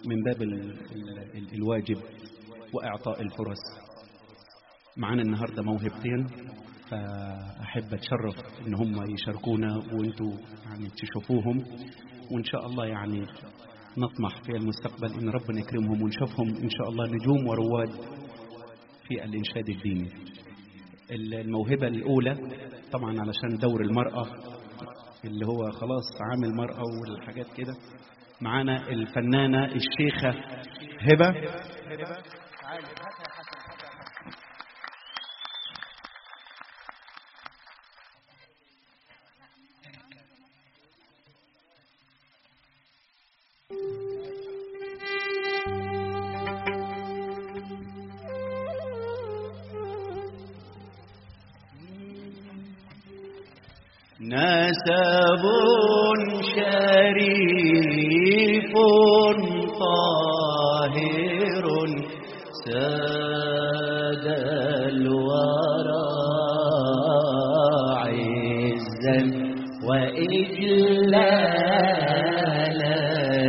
من باب الواجب وإعطاء الفرص. معانا النهاردة موهبتين، فأحب أتشرف إن هم يشاركونا وإنتوا يعني تشوفوهم، وإن شاء الله يعني نطمح في المستقبل إن ربنا يكرمهم ونشوفهم إن شاء الله نجوم ورواد في الإنشاد الديني. الموهبة الأولى طبعا علشان دور المرأة اللي هو خلاص عامل مرأة والحاجات كده، معانا الفنانة الشيخة هبة. نسب شريف طاهر ساد الورى عزا وإجلالا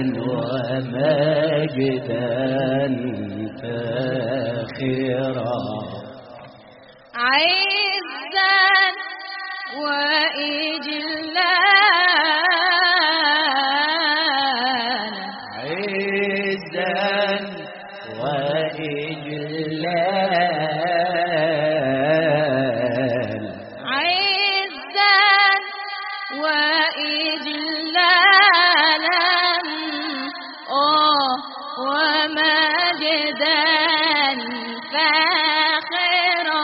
ومجدا فاخرا، عزا وإجلالا ومجدا فاخرا.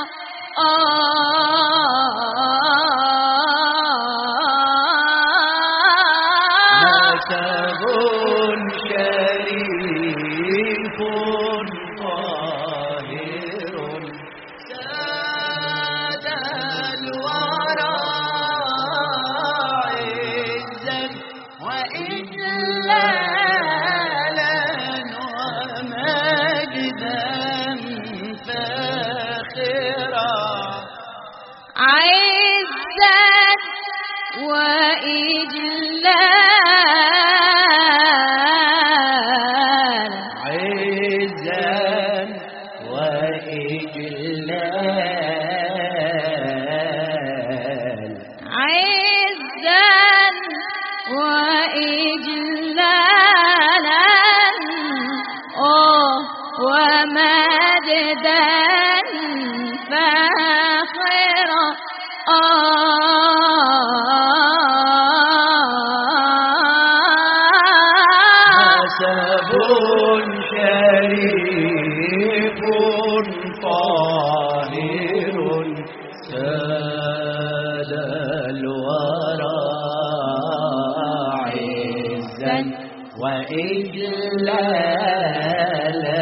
نسب شريف طاهر ساد الورى عزا وإجلالا ومجدا فاخرا، عزا وإجلالا ومجدا فاخرا. نسب شريف طاهر ساد الورى عزا وإجلالا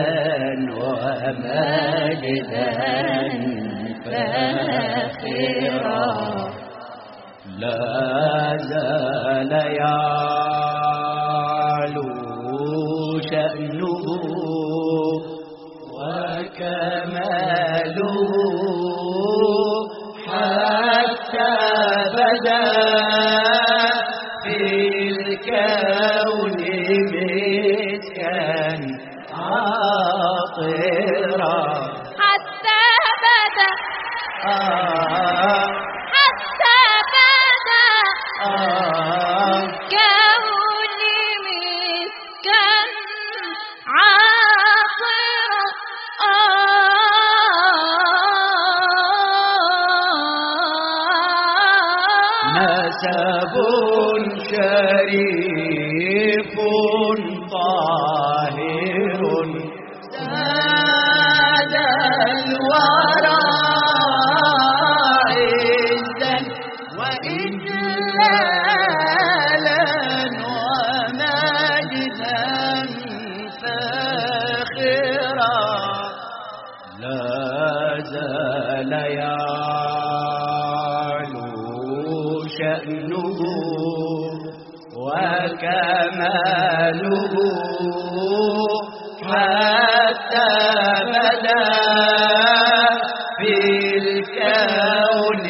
ومجدا فاخرا، لا زال يعلو شأنه وكماله حتى بدا في الكون مسكا عاطرا، حتى بدا حتى بدا كوني مسكا عاطرا. نسب شريف طاهر ساد الورى عزا وإجلالا ومجدا فاخرا، لا زال يعلو شأنه وكماله حتى بدا في الكون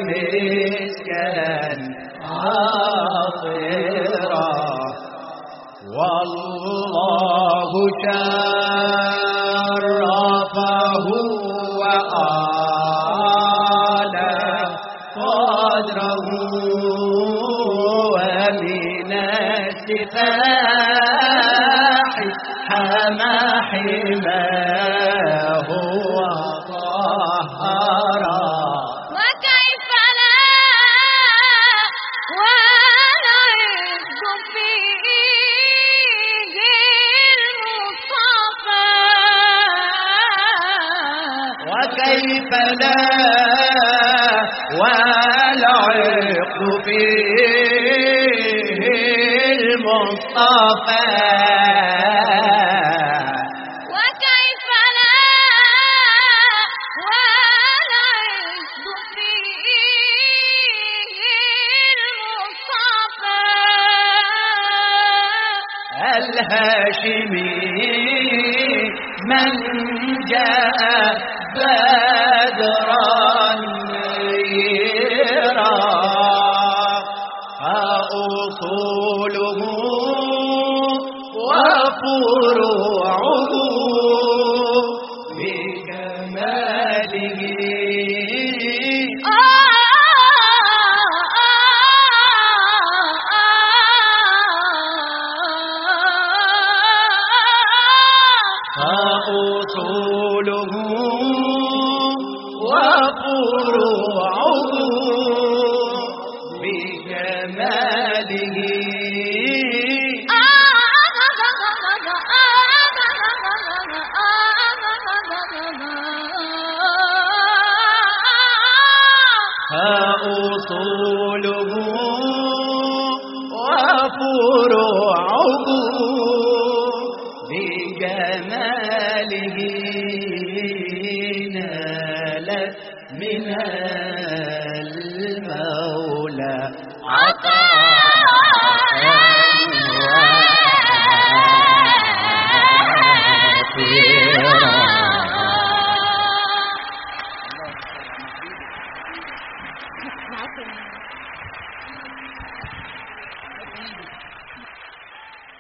مسكا عاطرا، والله شرفه وأعلى قدره ومن السفاح حمى حماه وطهرا وكيف لا والعز فيه المصطفى وكيف لا والعق فيه المصطفى وكيف لا والعز فيه المصطفى الهاشمي من جاء بدرا نيرا فأصوله وفروعه بكماله فأصوله وفروعه بجماله فأصوله وفروعه بجماله نالت من المولى عطاء